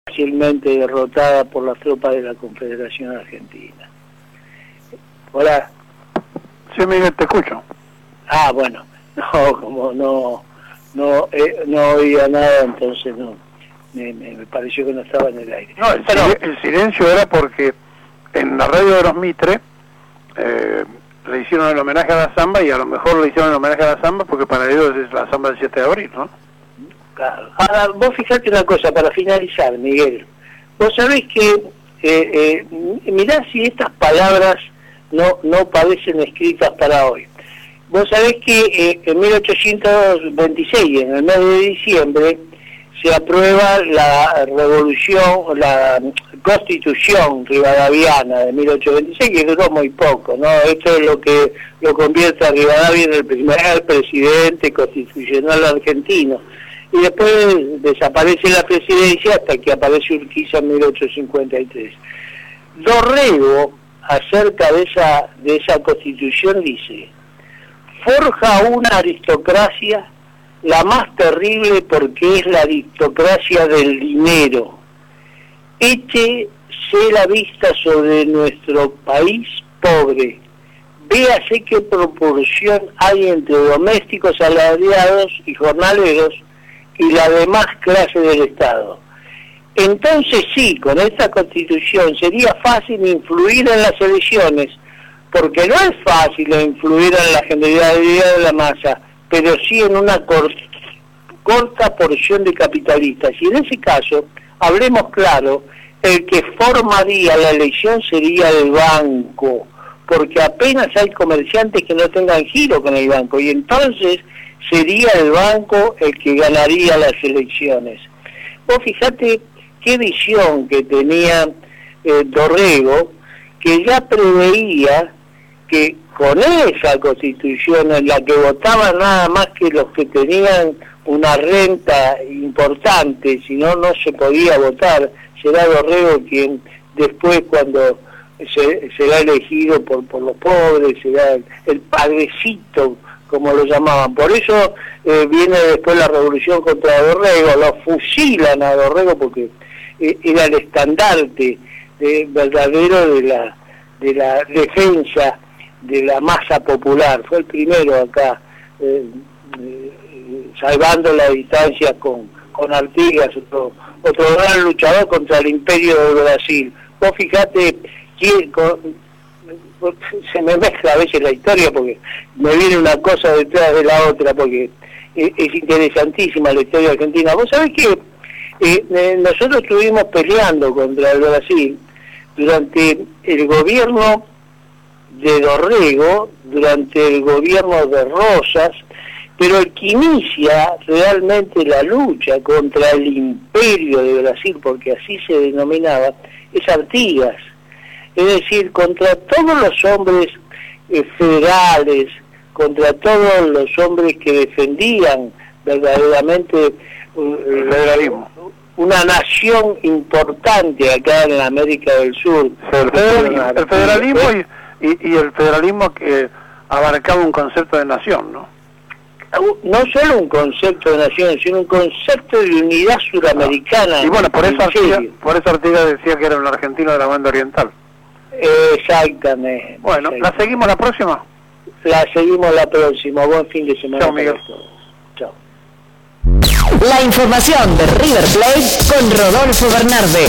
fácilmente derrotada por las tropas de la Confederación Argentina. Hola. Sí, Miguel, te escucho. Ah, bueno, no, como no oía nada, entonces no, me pareció que no estaba en el aire. No, el silencio era porque en la radio de los Mitre le hicieron el homenaje a la samba, y a lo mejor le hicieron el homenaje a la samba porque para ellos es la samba del 7 de abril, ¿no? Claro. Ahora, vos fijate una cosa, para finalizar, Miguel. Vos sabés que, mirá si estas palabras no parecen escritas para hoy. Vos sabés que en 1826, en el mes de diciembre, se aprueba la revolución, la Constitución Rivadaviana de 1826, que duró muy poco, ¿no? Esto es lo que lo convierte a Rivadavia en el primer presidente constitucional argentino. Y después desaparece la presidencia hasta que aparece Urquiza en 1853. Dorrego, acerca de esa constitución, dice: forja una aristocracia, la más terrible porque es la aristocracia del dinero. Échese la vista sobre nuestro país pobre. Véase qué proporción hay entre domésticos, asalariados y jornaleros y la demás clase del Estado. Entonces sí, con esta constitución sería fácil influir en las elecciones, porque no es fácil influir en la generalidad de la masa, pero sí en una corta porción de capitalistas. Y en ese caso, hablemos claro, el que formaría la elección sería el banco, porque apenas hay comerciantes que no tengan giro con el banco, y entonces sería el banco el que ganaría las elecciones. Vos fijate qué visión que tenía Dorrego, que ya preveía que con esa constitución en la que votaban nada más que los que tenían una renta importante, si no, no se podía votar. Será Dorrego quien después, cuando será elegido por los pobres, será el padrecito, como lo llamaban. Por eso viene después la revolución contra Dorrego, lo fusilan a Dorrego porque era el estandarte verdadero de la defensa de la masa popular. Fue el primero acá, salvando la distancia con Artigas, otro gran luchador contra el imperio de Brasil. Vos fijate se me mezcla a veces la historia porque me viene una cosa detrás de la otra, porque es interesantísima la historia argentina. Vos sabés que nosotros estuvimos peleando contra el Brasil durante el gobierno de Dorrego, durante el gobierno de Rosas, pero el que inicia realmente la lucha contra el imperio de Brasil, porque así se denominaba, es Artigas. Es decir, contra todos los hombres federales, contra todos los hombres que defendían verdaderamente una nación importante acá en la América del Sur. El federalismo y el federalismo que abarcaba un concepto de nación, ¿no? No solo un concepto de nación, sino un concepto de unidad suramericana. Y bueno, por eso Artigas decía que era un argentino de la banda oriental. Exactamente. Bueno, ¿la seguimos la próxima? La seguimos la próxima. Buen fin de semana. Chao, Miguel. Chao. La información de River Plate con Rodolfo Bernarde.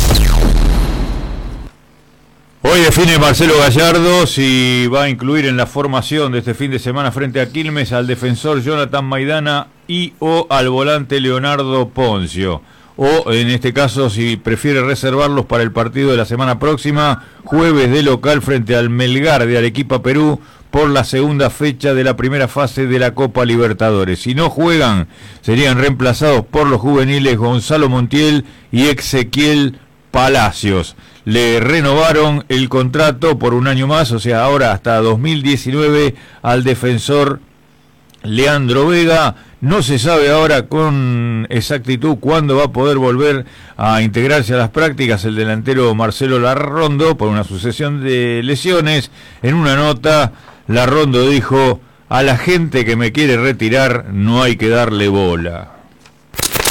Hoy define Marcelo Gallardo si va a incluir en la formación de este fin de semana frente a Quilmes al defensor Jonathan Maidana o al volante Leonardo Poncio. O en este caso si prefiere reservarlos para el partido de la semana próxima, jueves de local frente al Melgar de Arequipa, Perú, por la segunda fecha de la primera fase de la Copa Libertadores. Si no juegan, serían reemplazados por los juveniles Gonzalo Montiel y Ezequiel Palacios. Le renovaron el contrato por un año más, o sea, ahora hasta 2019 al defensor Leandro Vega. No se sabe ahora con exactitud cuándo va a poder volver a integrarse a las prácticas el delantero Marcelo Larrondo por una sucesión de lesiones. En una nota, Larrondo dijo: a la gente que me quiere retirar no hay que darle bola.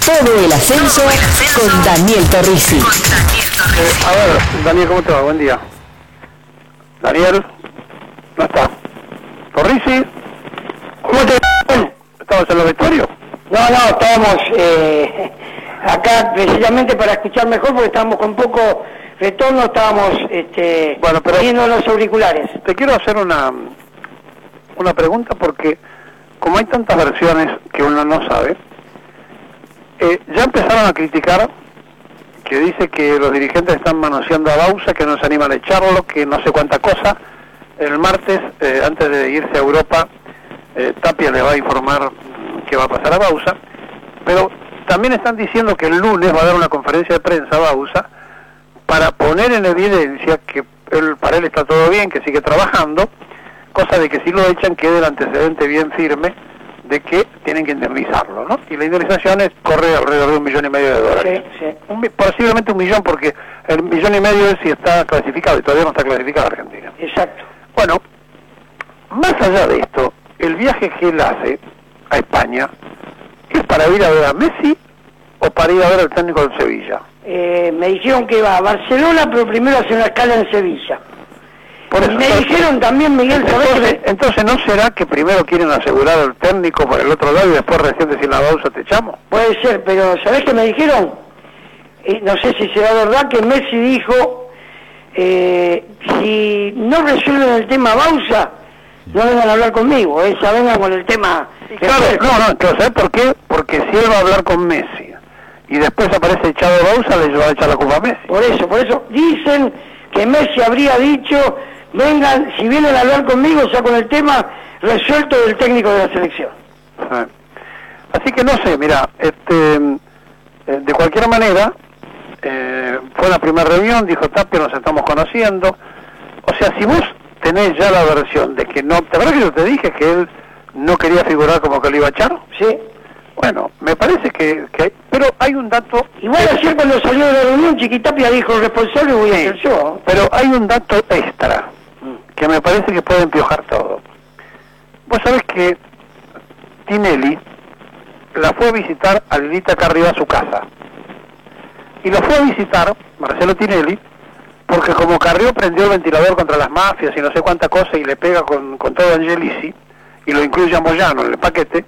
Todo el ascenso con Daniel Torrisi. A ver, Daniel, ¿cómo te va? Buen día. Daniel, no está. Torrisi, ¿cómo te va? ¿Estabas en los vestuarios? No, estábamos acá precisamente para escuchar mejor porque estábamos con poco retorno, estábamos bueno, pero poniendo los auriculares. Te quiero hacer una pregunta porque como hay tantas versiones que uno no sabe, ya empezaron a criticar que dice que los dirigentes están manoseando a Bausa, que no se animan a echarlo, que no sé cuánta cosa. El martes, antes de irse a Europa, Tapia le va a informar qué va a pasar a Bausa, pero también están diciendo que el lunes va a dar una conferencia de prensa a Bausa para poner en evidencia que para él está todo bien, que sigue trabajando, cosa de que si lo echan quede el antecedente bien firme de que tienen que indemnizarlo, ¿no? Y la indemnización corre alrededor de $1,5 millones de dólares. Sí. Posiblemente $1 millón, porque el $1,5 millones es si está clasificado, y todavía no está clasificado Argentina. Exacto. Bueno, más allá de esto, el viaje que él hace a España, ¿es para ir a ver a Messi o para ir a ver al técnico de Sevilla? Me dijeron que va a Barcelona, pero primero hace una escala en Sevilla. Por eso, y me dijeron también, Miguel, entonces, ¿no será que primero quieren asegurar al técnico por el otro lado y después recién decir la Bausa te echamos? Puede ser, pero ¿sabés qué me dijeron? No sé si será verdad que Messi dijo, si no resuelven el tema Bausa, no vengan a hablar conmigo, ya vengan con el tema... Claro, no, ¿sabes por qué? Porque si él va a hablar con Messi y después aparece echado Bausa, le va a echar la culpa a Messi. Por eso, dicen que Messi habría dicho, vengan, si vienen a hablar conmigo, ya con el tema resuelto del técnico de la selección. Así que no sé, mira, de cualquier manera, fue la primera reunión, dijo Tapia, nos estamos conociendo. O sea, si vos tenés ya la versión de que no, ¿te acuerdas que yo te dije que él no quería figurar como que lo iba a echar? Sí. Bueno, me parece que pero hay un dato... Igual ayer cuando salió de la reunión, Chiquitapia dijo, responsable voy a ser yo. Pero hay un dato extra, que me parece que puede empiojar todo. Vos sabés que Tinelli la fue a visitar a Lilita acá arriba a su casa. Y lo fue a visitar, Marcelo Tinelli, porque como Carrió prendió el ventilador contra las mafias y no sé cuánta cosa y le pega con todo Angelici, y lo incluye a Moyano en el paquete,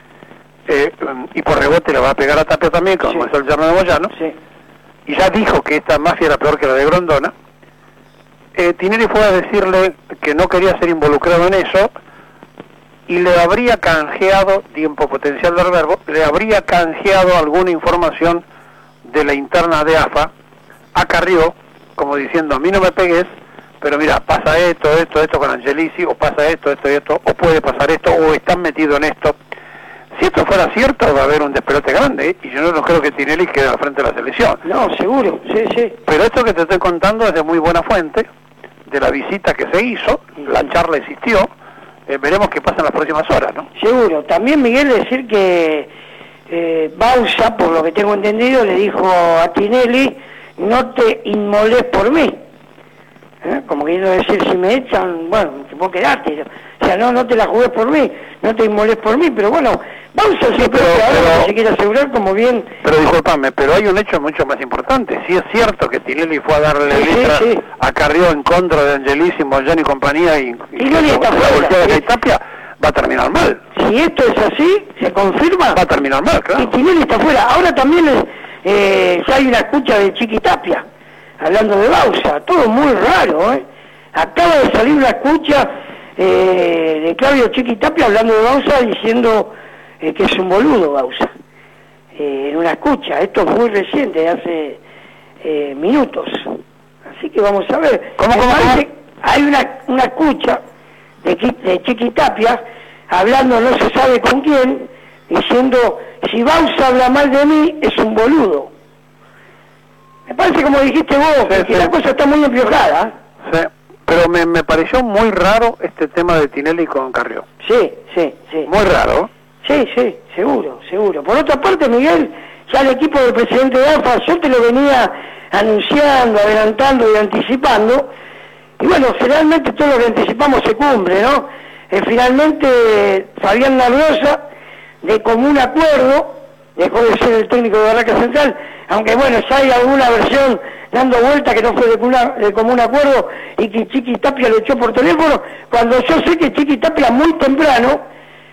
y por rebote le va a pegar a Tapia también, como es el yerno de Moyano, y ya dijo que esta mafia era peor que la de Grondona. Tinelli fue a decirle que no quería ser involucrado en eso, y le habría canjeado, tiempo potencial del verbo, le habría canjeado alguna información de la interna de AFA a Carrió, como diciendo, a mí no me pegues, pero mira, pasa esto con Angelici, o pasa esto, o puede pasar esto, o están metidos en esto. Si esto fuera cierto, va a haber un despelote grande, y yo no creo que Tinelli quede al frente de la selección. No, seguro, sí. Pero esto que te estoy contando es de muy buena fuente, de la visita que se hizo, la charla existió, veremos qué pasa en las próximas horas, ¿no? Seguro. También, Miguel, decir que Bausa, por lo que tengo entendido, le dijo a Tinelli, no te inmolés por mí. Como queriendo decir, si me echan, bueno, te puedo quedarte. O sea, no te la jugues por mí, no te inmolés por mí, pero bueno, Bausa siempre ahora se quiere asegurar como bien... Pero disculpame, pero hay un hecho mucho más importante. Si es cierto que Tinelli fue a darle letra a Carrió en contra de Angelici, Moyano y compañía, y Tinelli está fuera. De Tapia, va a terminar mal. Si esto es así, se confirma... Va a terminar mal, claro. Y Tinelli está fuera. Ahora también ya hay una escucha de Chiquitapia, hablando de Bausa, todo muy raro, Acaba de salir una escucha de Claudio Chiquitapia hablando de Bausa, diciendo que es un boludo Bausa, en una escucha. Esto es muy reciente, de hace minutos. Así que vamos a ver. ¿Cómo? Hay una escucha de Chiquitapia hablando no se sabe con quién, diciendo, si Bausa habla mal de mí, es un boludo. Me parece, como dijiste vos, que la cosa está muy empiojada. Sí, pero me pareció muy raro este tema de Tinelli con Carrió. Sí. Muy raro. Sí, seguro. Por otra parte, Miguel, ya el equipo del presidente de AFA, yo te lo venía anunciando, adelantando y anticipando, y bueno, generalmente todo lo que anticipamos se cumple, ¿no? Finalmente, Fabián Narrosa, de común acuerdo, dejó de ser el técnico de Barraca Central, aunque bueno, ya hay alguna versión dando vuelta que no fue de común acuerdo y que Chiqui Tapia lo echó por teléfono, cuando yo sé que Chiqui Tapia muy temprano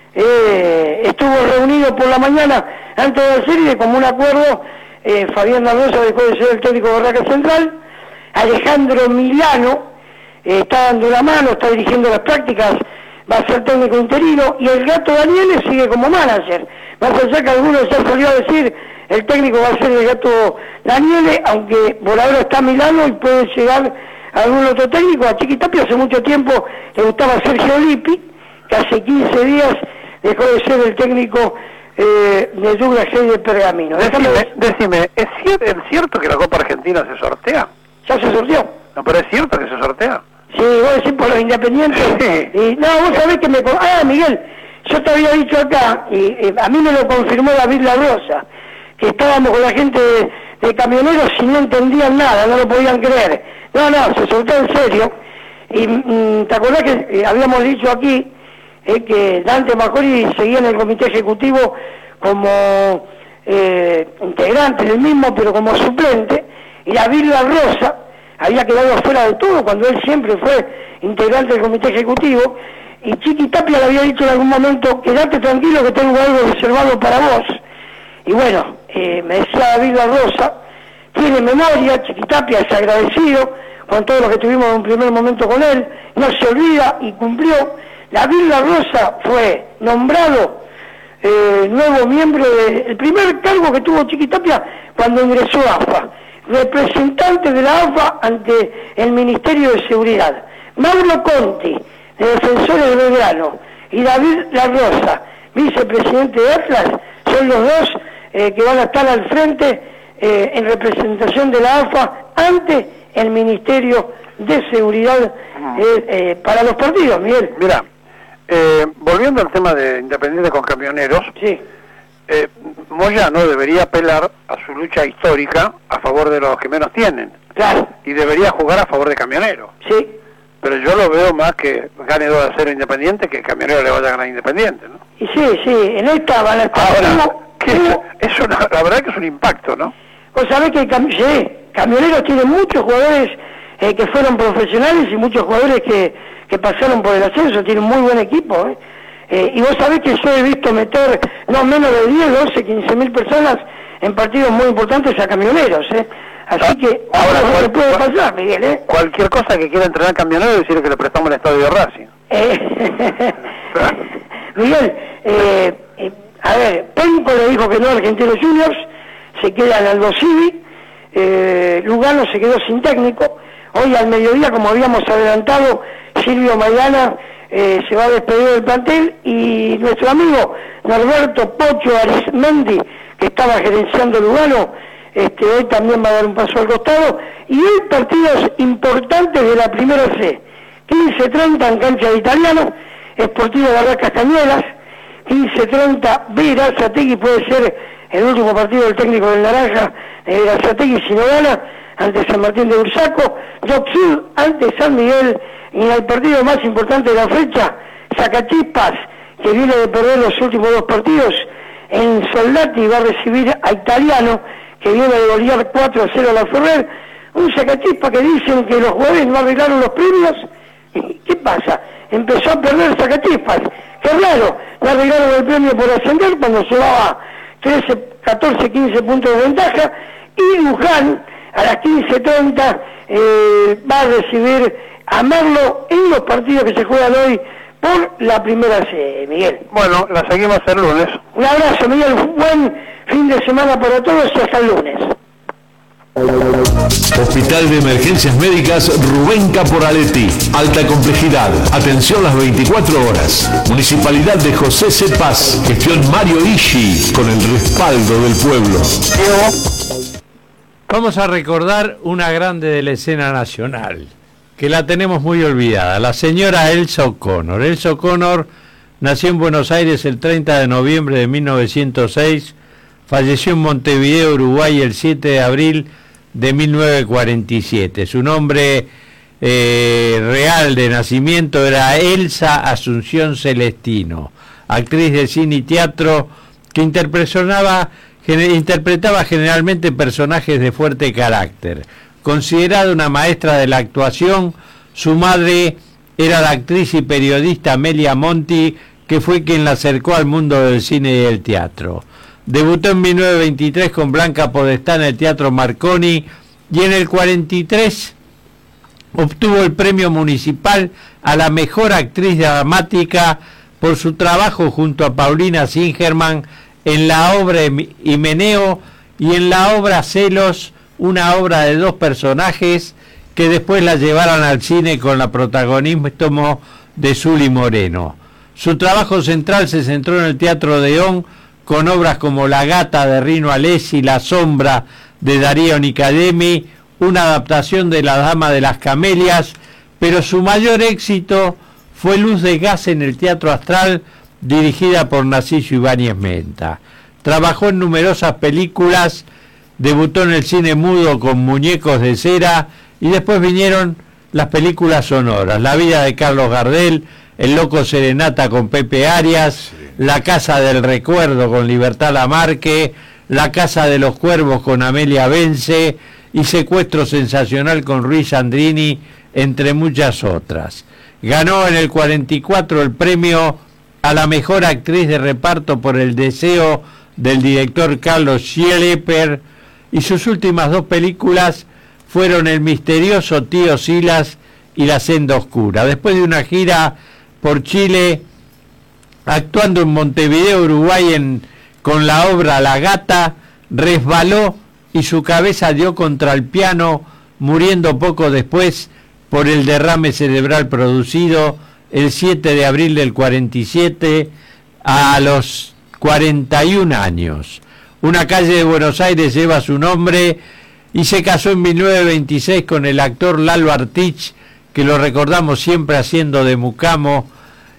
estuvo reunido por la mañana antes de hacer y de común acuerdo Fabián Nardosa dejó de ser el técnico de Barraca Central, Alejandro Milano está dando la mano, está dirigiendo las prácticas, va a ser técnico interino, y el Gato Daniele sigue como manager. Más allá que algunos ya salió a decir, el técnico va a ser el Gato Daniele, aunque por ahora está Milano y puede llegar algún otro técnico. A Chiqui Tapia hace mucho tiempo le gustaba Sergio Lippi, que hace 15 días dejó de ser el técnico de Douglas Haig de Pergamino. Decime, ¿es cierto que la Copa Argentina se sortea? Ya se sorteó. No, pero es cierto que se sortea. Sí, vos decís por los independientes. Sí. Y, no, vos sabés que Miguel, yo te había dicho acá, y a mí me lo confirmó David La Rosa, que estábamos con la gente de camioneros y no entendían nada, no lo podían creer. No, se soltó en serio. Y ¿te acordás que habíamos dicho aquí que Dante Majori seguía en el comité ejecutivo como integrante del mismo, pero como suplente, y David La Rosa había quedado fuera de todo cuando él siempre fue integrante del comité ejecutivo, y Chiqui Tapia le había dicho en algún momento, quédate tranquilo que tengo algo reservado para vos. Y bueno, me decía David La Rosa, tiene memoria, Chiqui Tapia es agradecido con todo lo que tuvimos en un primer momento con él, no se olvida y cumplió. David La Rosa fue nombrado nuevo miembro del primer cargo que tuvo Chiqui Tapia cuando ingresó a AFA, representante de la AFA ante el Ministerio de Seguridad. Mauro Conti, de Defensores de Belgrano, y David La Rosa, vicepresidente de Atlas, son los dos que van a estar al frente en representación de la AFA ante el Ministerio de Seguridad para los partidos, Miguel. Mira, volviendo al tema de Independiente con Camioneros, sí. Moyano debería apelar a su lucha histórica a favor de los que menos tienen. Claro. Y debería jugar a favor de Camioneros. Sí. Pero yo lo veo más que gane 2-0 Independiente que Camionero le vaya a ganar Independiente, ¿no? Y sí, en esta van a estar... Ahora, la verdad que es un impacto, ¿no? Vos sabés que Camioneros tiene muchos jugadores que fueron profesionales y muchos jugadores que pasaron por el ascenso, tiene un muy buen equipo, y vos sabés que yo he visto meter no menos de 10, 12, 15 mil personas en partidos muy importantes a Camioneros, así que ahora no se puede pasar, Miguel, Cualquier cosa que quiera entrenar Camioneros, decirle que le prestamos el estadio de Racing. Miguel, a ver, Penco le dijo que no a Argentinos Juniors, se queda en Aldo Civi, Lugano se quedó sin técnico. Hoy al mediodía, como habíamos adelantado, Silvio Maidana se va a despedir del plantel, y nuestro amigo Norberto Pocho Arismendi, que estaba gerenciando Lugano, hoy también va a dar un paso al costado. Y hay partidos importantes de la primera C: 15:30 en cancha de Italiano, Sportivo Barracas Cañuelas; 15:30 Verazategui, puede ser el último partido del técnico del Naranja, Verazategui, si no gana, ante San Martín de Bursaco; Doc Sud ante San Miguel, y en el partido más importante de la fecha, Zacachispas, que viene de perder los últimos dos partidos, en Soldati va a recibir a Italiano, que viene de golear 4-0 a la Ferrer. Un Zacachispas que dicen que los jugadores no arreglaron los premios. ¿Qué pasa? Empezó a perder Zacachispas. Qué raro, no arreglaron el premio por ascender cuando llevaba 13, 14, 15 puntos de ventaja. Y Luján a las 15:30 va a recibir a Merlo en los partidos que se juegan hoy por la primera C, Miguel. Bueno, la seguimos el lunes. Un abrazo, Miguel, buen fin de semana para todos y hasta el lunes. Hospital de Emergencias Médicas Rubén Caporaletti. Alta complejidad. Atención las 24 horas. Municipalidad de José C. Paz. Gestión Mario Ishi. Con el respaldo del pueblo. Vamos a recordar una grande de la escena nacional, que la tenemos muy olvidada, la señora Elsa O'Connor. Elsa O'Connor nació en Buenos Aires el 30 de noviembre de 1906, falleció en Montevideo, Uruguay, el 7 de abril de 1947. Su nombre real de nacimiento era Elsa Asunción Celestino, actriz de cine y teatro que interpretaba interpretaba generalmente personajes de fuerte carácter. Considerada una maestra de la actuación, su madre era la actriz y periodista Amelia Monti, que fue quien la acercó al mundo del cine y del teatro. Debutó en 1923 con Blanca Podestá en el Teatro Marconi y en el 43 obtuvo el premio municipal a la mejor actriz dramática por su trabajo junto a Paulina Singerman en la obra Himeneo y en la obra Celos, una obra de dos personajes que después la llevaron al cine con la protagonismo de Zuli Moreno. Su trabajo central se centró en el Teatro Odeón, con obras como La Gata de Rino Alessi, La Sombra de Darío Nicodemi, una adaptación de La Dama de las Camelias, pero su mayor éxito fue Luz de Gas en el Teatro Astral, dirigida por Narciso Ibáñez Menta. Trabajó en numerosas películas, debutó en el cine mudo con Muñecos de Cera y después vinieron las películas sonoras, La vida de Carlos Gardel, El loco Serenata con Pepe Arias, La casa del recuerdo con Libertad Lamarque, La casa de los cuervos con Amelia Bence y Secuestro sensacional con Ruiz Sandrini, entre muchas otras. Ganó en el 44 el premio a la mejor actriz de reparto por El deseo del director Carlos Schielepper, y sus últimas dos películas fueron El misterioso Tío Silas y La senda oscura. Después de una gira por Chile, actuando en Montevideo, Uruguay, con la obra La Gata, resbaló y su cabeza dio contra el piano, muriendo poco después por el derrame cerebral producido el 7 de abril del 47 a los 41 años. Una calle de Buenos Aires lleva su nombre y se casó en 1926 con el actor Lalo Artich, que lo recordamos siempre haciendo de Mucamo,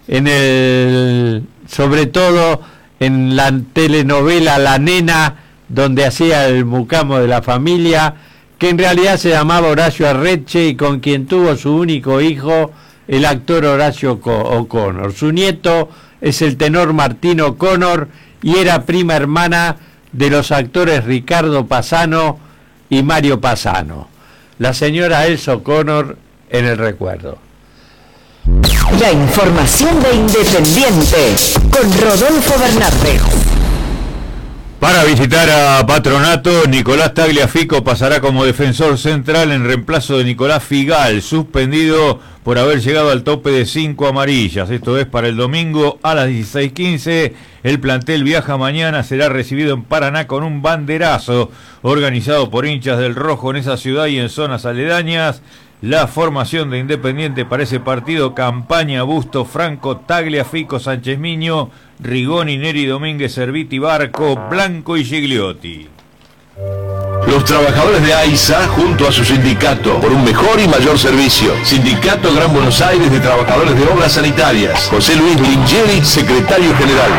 sobre todo en la telenovela La Nena, donde hacía el Mucamo de la familia, que en realidad se llamaba Horacio Arreche y con quien tuvo su único hijo, el actor Horacio O'Connor. Su nieto es el tenor Martín O'Connor y era prima hermana de los actores Ricardo Pasano y Mario Pasano. La señora Elsa O'Connor en el recuerdo. La información de Independiente con Rodolfo Bernardes. Para visitar a Patronato, Nicolás Tagliafico pasará como defensor central en reemplazo de Nicolás Figal, suspendido por haber llegado al tope de 5 amarillas. Esto es para el domingo a las 16:15. El plantel viaja mañana, será recibido en Paraná con un banderazo organizado por hinchas del Rojo en esa ciudad y en zonas aledañas. La formación de Independiente para ese partido: Campaña, Busto, Franco, Tagliafico, Sánchez Miño, Rigoni, Neri, Domínguez, Serviti, Barco, Blanco y Gigliotti. Los trabajadores de AISA junto a su sindicato por un mejor y mayor servicio. Sindicato Gran Buenos Aires de Trabajadores de Obras Sanitarias. José Luis Lingeri, secretario general.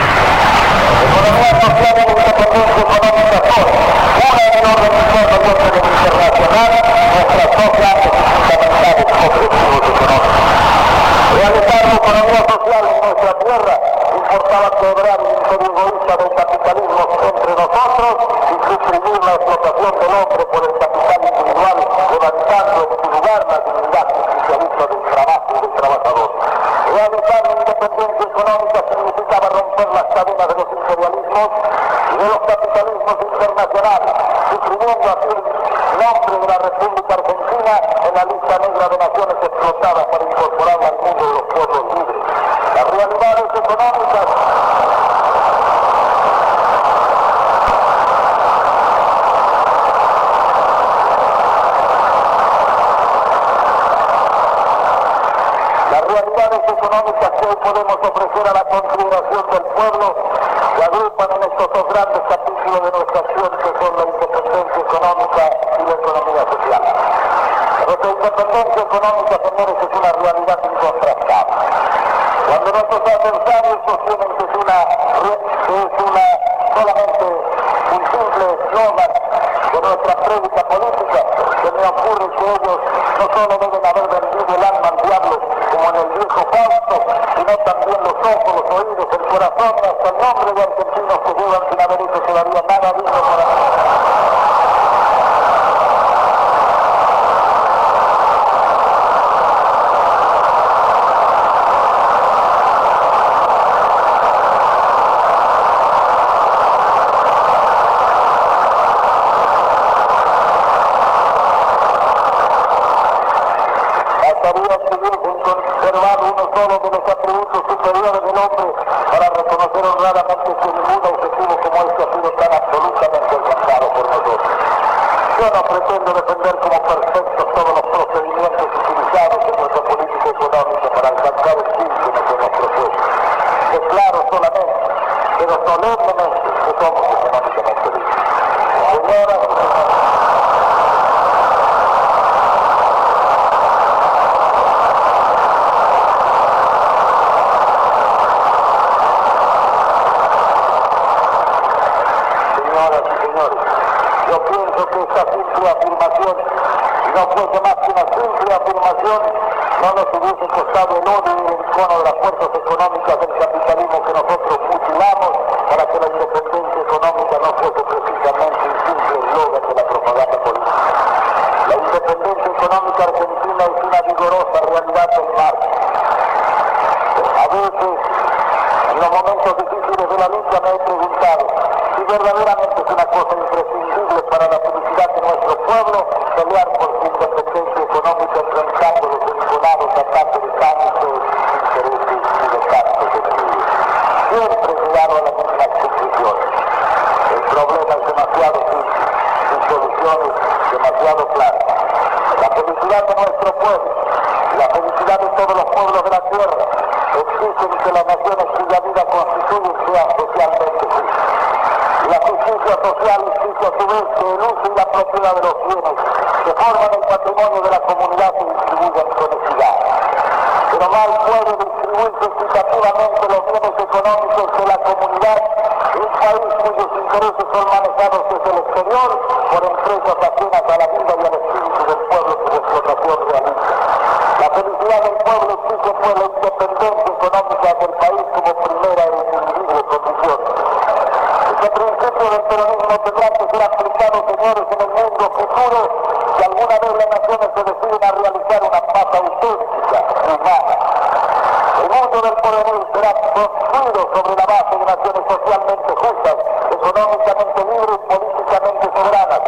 Realizar la economía social en nuestra tierra importaba quebrar el imperio egoísta del capitalismo entre nosotros y suprimir la explotación del hombre por el capital individual, levantando en su lugar la dignidad socialista del trabajo y del trabajador. Realizar la independencia económica significaba romper las cadenas de los imperialismos y de los capitalismos internacionales, suprimiendo así el nombre de la República Argentina en la lista negra de naciones explotadas para incorporarla al mundo de los pueblos libres. Las realidades económicas que hoy podemos ofrecer a la consideración del pueblo se agrupan en estos dos grandes capítulos de nuestra acción, que son la independencia económica y la economía social. Nuestra independencia económica, señores, es una realidad incontrastable. Cuando nuestros adversarios sostienen que es solamente un simple eslogan de nuestra prédica política, se me ocurre que ellos no solo deben haber vendido el alma al diablo como en el viejo Fausto, sino también los ojos, los oídos, el corazón y hasta el nombre de argentinos que llevan sin haber hecho todavía nada digno pretendo defender como perfectos todos los procedimientos utilizados en nuestra política económica para alcanzar el fin que nos hemos propuesto. Declaro solamente, pero solemnemente, que somos económicamente libres. Señoras y señores, yo pienso que esta simple afirmación, si no fuese más que una simple afirmación, no nos hubiese costado el odio y el encono de las fuerzas económicas del capitalismo que nosotros mutilamos para que la independencia económica no fuese precisamente un simple eslogan de la propaganda política. La independencia económica argentina es una vigorosa realidad del marco. A veces, en los momentos difíciles de la lucha, me he preguntado si verdaderamente es una cosa imprescindible para la felicidad de nuestro pueblo pelear por su independencia económica enfrentando los vinculados ataques de tantos intereses y de tantos enemigos. Siempre llegaron a las mismas conclusiones. El problema es demasiado simple, sus soluciones demasiado claras. La felicidad de nuestro pueblo y la felicidad de todos los pueblos de la tierra exigen que las naciones cuya vida constituyen sean socialmente justas. La justicia social exige a su vez que el uso y la propiedad de los bienes que forman el patrimonio de la comunidad se distribuyan con equidad. Pero mal puede distribuirse equitativamente los bienes económicos de la comunidad en un país cuyos intereses son manejados desde el exterior por empresas ajenas a la vida y al espíritu del pueblo que su explotación realiza. La felicidad del pueblo exige pues la independencia económica del país como primera e indivisible condición. Este principio del peronismo tendrá que ser aplicado, señores, en el mundo futuro, si alguna vez las naciones se deciden a realizar una paz auténtica, humana. El mundo del porvenir será construido sobre la base de naciones socialmente justas, económicamente libres y políticamente soberanas.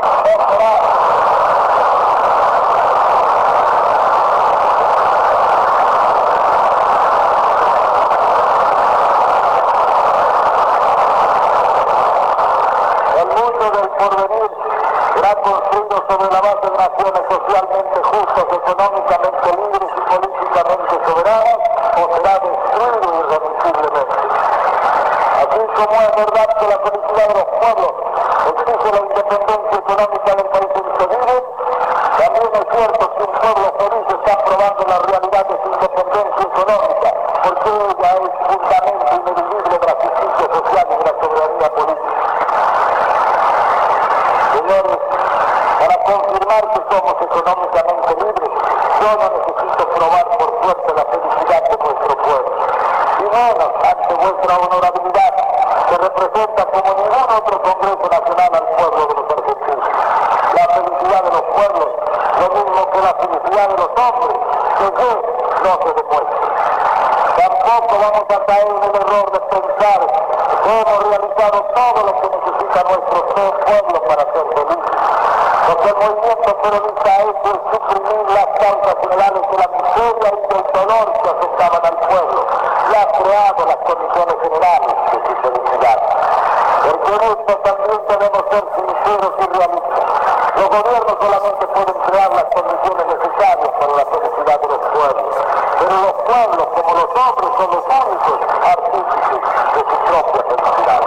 Porvenir será construido sobre la base de naciones socialmente justas, económicamente libres y políticamente soberanas, o será destruido irremisiblemente. Así como es verdad que la felicidad de los pueblos exige la independencia económica del país en que viven, también es cierto que un pueblo feliz está probando la realidad de su independencia económica, porque ella es fundamento ineludible de la justicia social y de la soberanía política. Señores, para confirmar que somos económicamente libres, yo no necesito probar por fuerza la felicidad de nuestro pueblo, y menos ante vuestra honorabilidad, que representa como ningún otro Congreso Nacional al pueblo de los argentinos. La felicidad de los pueblos, lo mismo que la felicidad de los hombres, que no se demuestra. Tampoco vamos a caer en el error de pensar que hemos realizado todo lo que necesita nuestro pueblo para ser feliz. Lo que el movimiento peronista ha hecho es suprimir las causas generales de la miseria y del dolor que afectaban al pueblo y ha creado las condiciones generales de su felicidad. Porque en esto también debemos ser sinceros y realistas. Los gobiernos solamente pueden crear las condiciones necesarias para la felicidad de los pueblos, pero los pueblos, como los hombres, son los únicos artífices de su propia felicidad.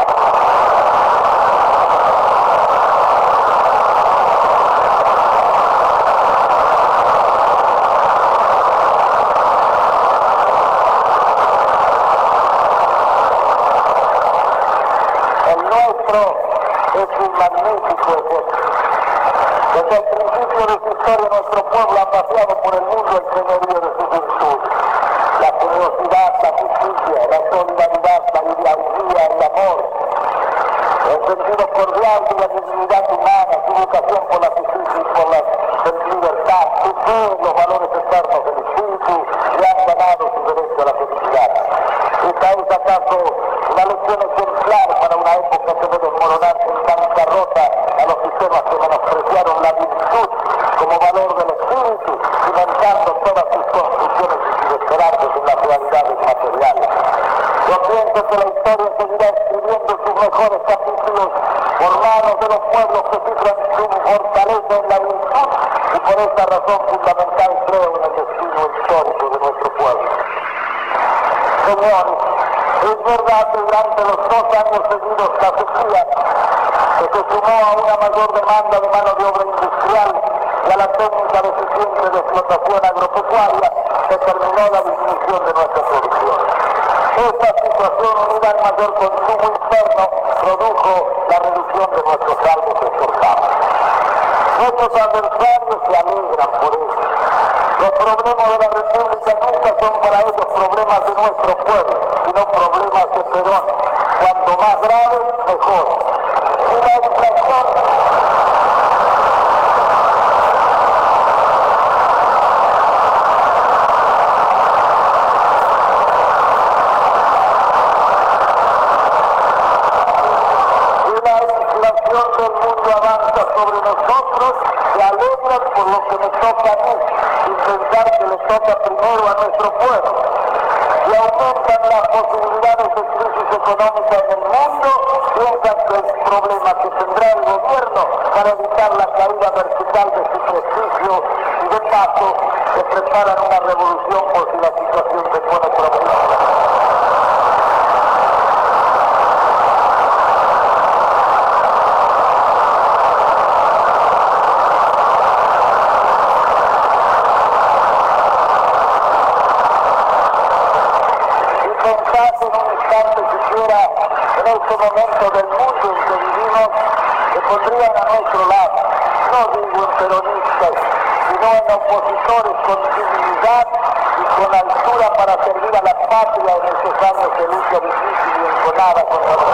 Es un magnífico ejemplo. Desde el principio de su historia, nuestro pueblo ha paseado por el mundo el señorío de su virtud. La generosidad, la justicia, la solidaridad, la hidalguía, el amor, el sentido cordial de la dignidad humana, su vocación por la justicia y por la libertad, su fe en los valores eternos del espíritu, le han ganado su derecho a la felicidad. Esta es acaso una lección ejemplar para una época que debe desmoronarse en bancarrota a los sistemas que menospreciaron la virtud como valor del espíritu, cimentando todas sus construcciones y desesperantes en las realidades materiales. Lo que por esta razón fundamental creo en el destino histórico de nuestro pueblo. Señores, es verdad que durante los 2 años seguidos la sequía, que se sumó a una mayor demanda de mano de obra industrial y a la técnica deficiente de explotación agropecuaria, determinó la disminución de nuestra producción. Esta situación, unida al mayor consumo interno, produjo la reducción de nuestros saldos exportados. Nuestros adversarios se alegran por eso. Los problemas de la República nunca son para ellos problemas de nuestro pueblo, sino problemas de Perón. Cuanto más grave, mejor. Y la inflación... del mundo avanza sobre nosotros, se alegran por lo que me toca a mí, sin pensar que le toca primero a nuestro pueblo. Y aumentan las posibilidades de crisis económica en el mundo, piensan que el problema que tendrá el gobierno para evitar la caída vertical de su prestigio y de paso se preparan una revolución por si la situación se pone problemática. En este momento del mundo en que vivimos, se pondrían a nuestro lado, no digo en peronistas, sino en opositores con dignidad y con altura para servir a la patria en estos años de lucha difícil y enconada contra los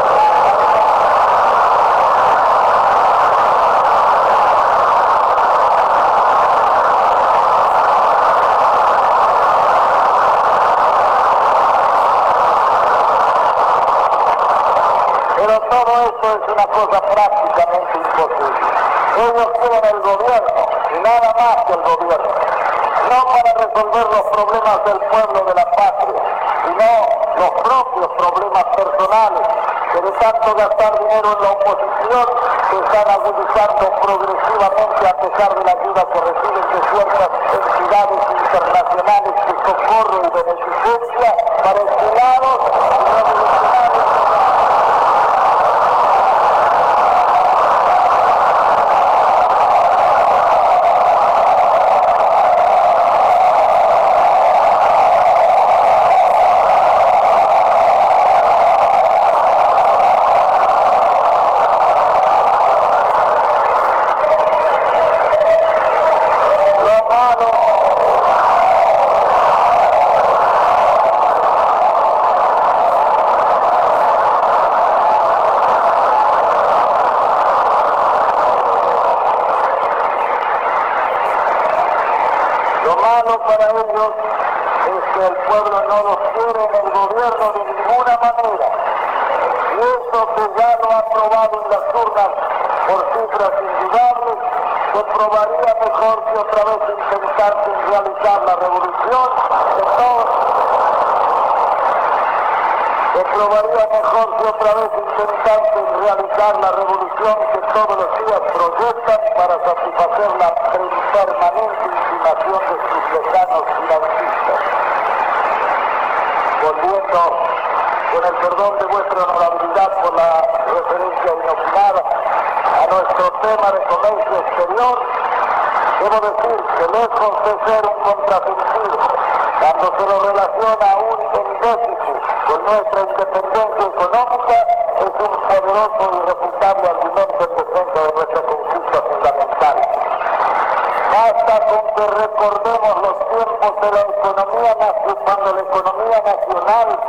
es una cosa prácticamente imposible. Ellos quieren el gobierno y nada más que el gobierno, no para resolver los problemas del pueblo de la patria, sino los propios problemas personales, que de tanto gastar dinero en la oposición se están agudizando progresivamente a pesar de la ayuda que reciben de ciertas entidades internacionales de socorro y beneficencia para estilados y revolucionarios. Para ellos es que el pueblo no los quiere en el gobierno de ninguna manera, y eso que ya lo ha probado en las urnas por cifras indudables, se probaría mejor que otra vez intentasen realizar la revolución que todos. Se probaría mejor que otra vez intentasen realizar la revolución que todos los días proyectan para satisfacer la permanente intimación de sus lejanos financistas. Volviendo, con el perdón de vuestra honorabilidad por la referencia inopinada a nuestro tema de comercio exterior, debo decir que lejos de ser un contrasentido, cuando se lo relaciona aún en déficit con nuestra independencia económica, es un poderoso y